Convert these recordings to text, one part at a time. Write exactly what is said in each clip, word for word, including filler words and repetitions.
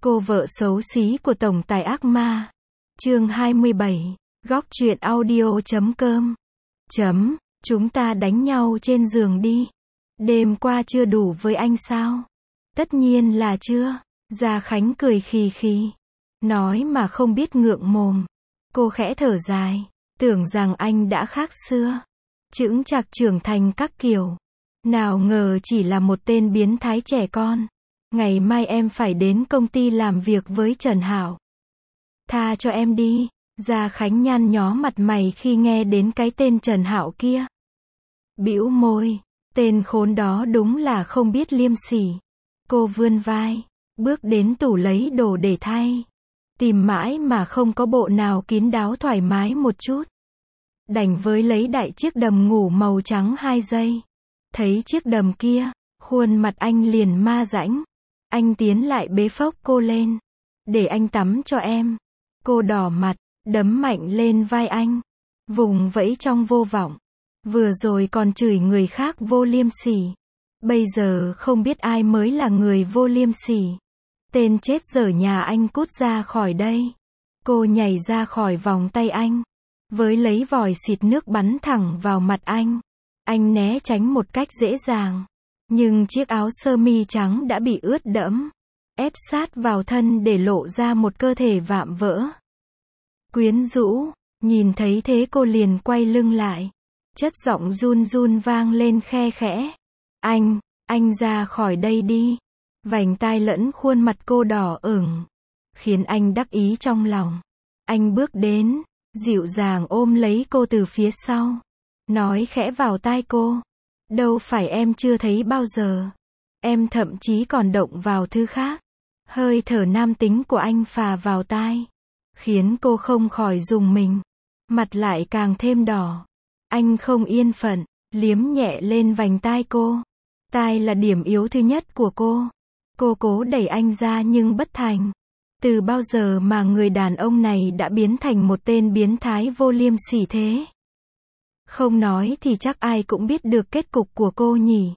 Cô vợ xấu xí của tổng tài ác ma. Chương hai mươi bảy. Góc truyện audio chấm com. Chấm. Chúng ta đánh nhau trên giường đi. Đêm qua chưa đủ với anh sao? Tất nhiên là chưa. Gia Khánh cười khì khì. Nói mà không biết ngượng mồm. Cô khẽ thở dài. Tưởng rằng anh đã khác xưa. Chững chạc trưởng thành các kiểu. Nào ngờ chỉ là một tên biến thái trẻ con. Ngày mai em phải đến công ty làm việc với Trần Hảo. Tha cho em đi. Gia Khánh nhăn nhó mặt mày khi nghe đến cái tên Trần Hảo kia. Bĩu môi. Tên khốn đó đúng là không biết liêm sỉ. Cô vươn vai. Bước đến tủ lấy đồ để thay. Tìm mãi mà không có bộ nào kín đáo thoải mái một chút. Đành với lấy đại chiếc đầm ngủ màu trắng hai giây. Thấy chiếc đầm kia, khuôn mặt anh liền ma rãnh. Anh tiến lại bế phốc cô lên. Để anh tắm cho em. Cô đỏ mặt, đấm mạnh lên vai anh. Vùng vẫy trong vô vọng. Vừa rồi còn chửi người khác vô liêm sỉ. Bây giờ không biết ai mới là người vô liêm sỉ. Tên chết dở nhà anh cút ra khỏi đây. Cô nhảy ra khỏi vòng tay anh. Với lấy vòi xịt nước bắn thẳng vào mặt anh. Anh né tránh một cách dễ dàng. Nhưng chiếc áo sơ mi trắng đã bị ướt đẫm. Ép sát vào thân để lộ ra một cơ thể vạm vỡ. Quyến rũ. Nhìn thấy thế cô liền quay lưng lại. Chất giọng run run vang lên khe khẽ. Anh, anh ra khỏi đây đi. Vành tai lẫn khuôn mặt cô đỏ ửng. Khiến anh đắc ý trong lòng. Anh bước đến, dịu dàng ôm lấy cô từ phía sau. Nói khẽ vào tai cô. Đâu phải em chưa thấy bao giờ. Em thậm chí còn động vào thứ khác. Hơi thở nam tính của anh phà vào tai. Khiến cô không khỏi rùng mình. Mặt lại càng thêm đỏ. Anh không yên phận, liếm nhẹ lên vành tai cô. Tai là điểm yếu thứ nhất của cô. Cô cố đẩy anh ra nhưng bất thành. Từ bao giờ mà người đàn ông này đã biến thành một tên biến thái vô liêm sỉ thế? Không nói thì chắc ai cũng biết được kết cục của cô nhỉ.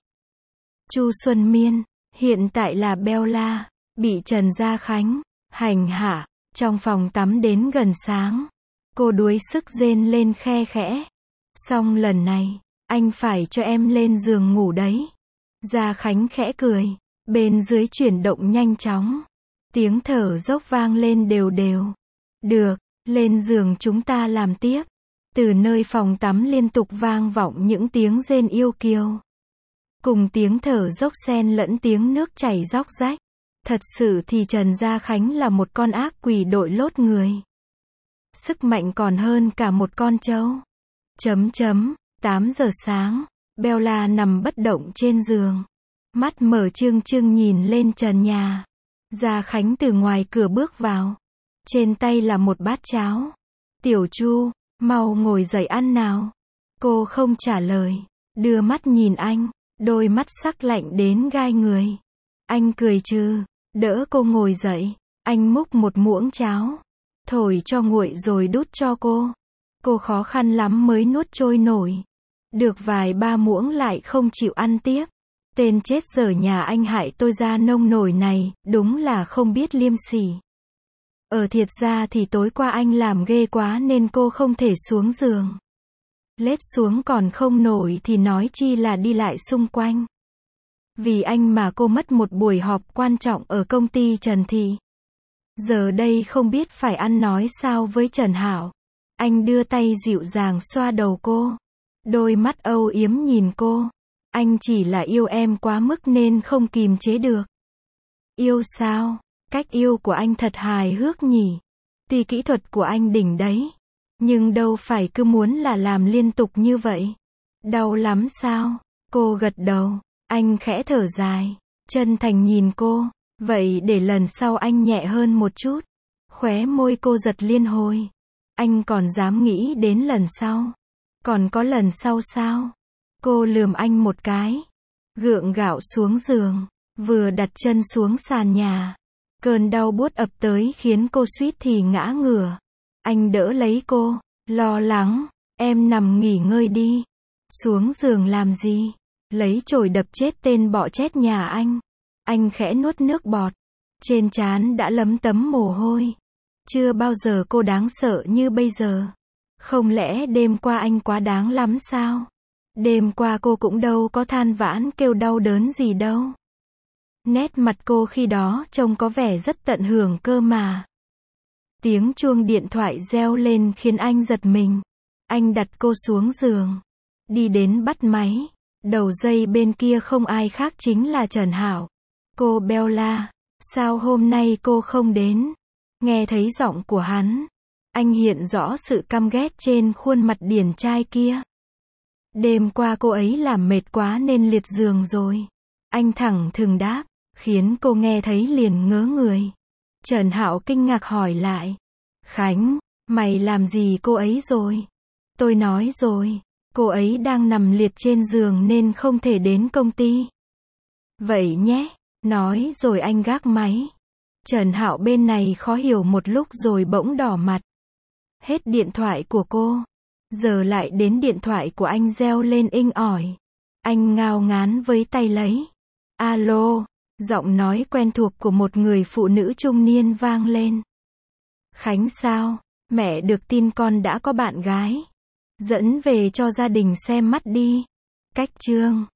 Chu Xuân Miên, hiện tại là Bella, bị Trần Gia Khánh hành hạ trong phòng tắm đến gần sáng. Cô đuối sức rên lên khe khẽ. Xong lần này, anh phải cho em lên giường ngủ đấy. Gia Khánh khẽ cười. Bên dưới chuyển động nhanh chóng. Tiếng thở dốc vang lên đều đều. Được, lên giường chúng ta làm tiếp. Từ nơi phòng tắm liên tục vang vọng những tiếng rên yêu kiều. Cùng tiếng thở dốc xen lẫn tiếng nước chảy róc rách. Thật sự thì Trần Gia Khánh là một con ác quỷ đội lốt người. Sức mạnh còn hơn cả một con trâu. Chấm chấm, tám giờ sáng, Bella nằm bất động trên giường. Mắt mở trương trương nhìn lên trần nhà. Gia Khánh từ ngoài cửa bước vào. Trên tay là một bát cháo. Tiểu Chu, mau ngồi dậy ăn nào. Cô không trả lời. Đưa mắt nhìn anh. Đôi mắt sắc lạnh đến gai người. Anh cười trừ. Đỡ cô ngồi dậy. Anh múc một muỗng cháo. Thổi cho nguội rồi đút cho cô. Cô khó khăn lắm mới nuốt trôi nổi. Được vài ba muỗng lại không chịu ăn tiếp. Tên chết dở nhà anh hại tôi ra nông nổi này, đúng là không biết liêm sỉ. Ở thiệt ra thì tối qua anh làm ghê quá nên cô không thể xuống giường. Lết xuống còn không nổi thì nói chi là đi lại xung quanh. Vì anh mà cô mất một buổi họp quan trọng ở công ty Trần Thị. Giờ đây không biết phải ăn nói sao với Trần Hảo. Anh đưa tay dịu dàng xoa đầu cô. Đôi mắt âu yếm nhìn cô. Anh chỉ là yêu em quá mức nên không kìm chế được. Yêu sao? Cách yêu của anh thật hài hước nhỉ. Tuy kỹ thuật của anh đỉnh đấy. Nhưng đâu phải cứ muốn là làm liên tục như vậy. Đau lắm sao? Cô gật đầu. Anh khẽ thở dài. Chân thành nhìn cô. Vậy để lần sau anh nhẹ hơn một chút. Khóe môi cô giật liên hồi. Anh còn dám nghĩ đến lần sau. Còn có lần sau sao? Cô lườm anh một cái. Gượng gạo xuống giường. Vừa đặt chân xuống sàn nhà. Cơn đau buốt ập tới khiến cô suýt thì ngã ngửa. Anh đỡ lấy cô. Lo lắng. Em nằm nghỉ ngơi đi. Xuống giường làm gì? Lấy chổi đập chết tên bọ chét nhà anh. Anh khẽ nuốt nước bọt. Trên trán đã lấm tấm mồ hôi. Chưa bao giờ cô đáng sợ như bây giờ. Không lẽ đêm qua anh quá đáng lắm sao? Đêm qua cô cũng đâu có than vãn kêu đau đớn gì đâu. Nét mặt cô khi đó trông có vẻ rất tận hưởng cơ mà. Tiếng chuông điện thoại reo lên khiến anh giật mình. Anh đặt cô xuống giường. Đi đến bắt máy. Đầu dây bên kia không ai khác chính là Trần Hạo. Cô Bella, sao hôm nay cô không đến? Nghe thấy giọng của hắn. Anh hiện rõ sự căm ghét trên khuôn mặt điển trai kia. Đêm qua cô ấy làm mệt quá nên liệt giường rồi. Anh thẳng thừng đáp, khiến cô nghe thấy liền ngớ người. Trần Hạo kinh ngạc hỏi lại. Khánh, mày làm gì cô ấy rồi? Tôi nói rồi, cô ấy đang nằm liệt trên giường nên không thể đến công ty. Vậy nhé, nói rồi anh gác máy. Trần Hạo bên này khó hiểu một lúc rồi bỗng đỏ mặt. Hết điện thoại của cô. Giờ lại đến điện thoại của anh reo lên inh ỏi. Anh ngao ngán với tay lấy. Alo, giọng nói quen thuộc của một người phụ nữ trung niên vang lên. Khánh sao? Mẹ được tin con đã có bạn gái. Dẫn về cho gia đình xem mắt đi. Cách chương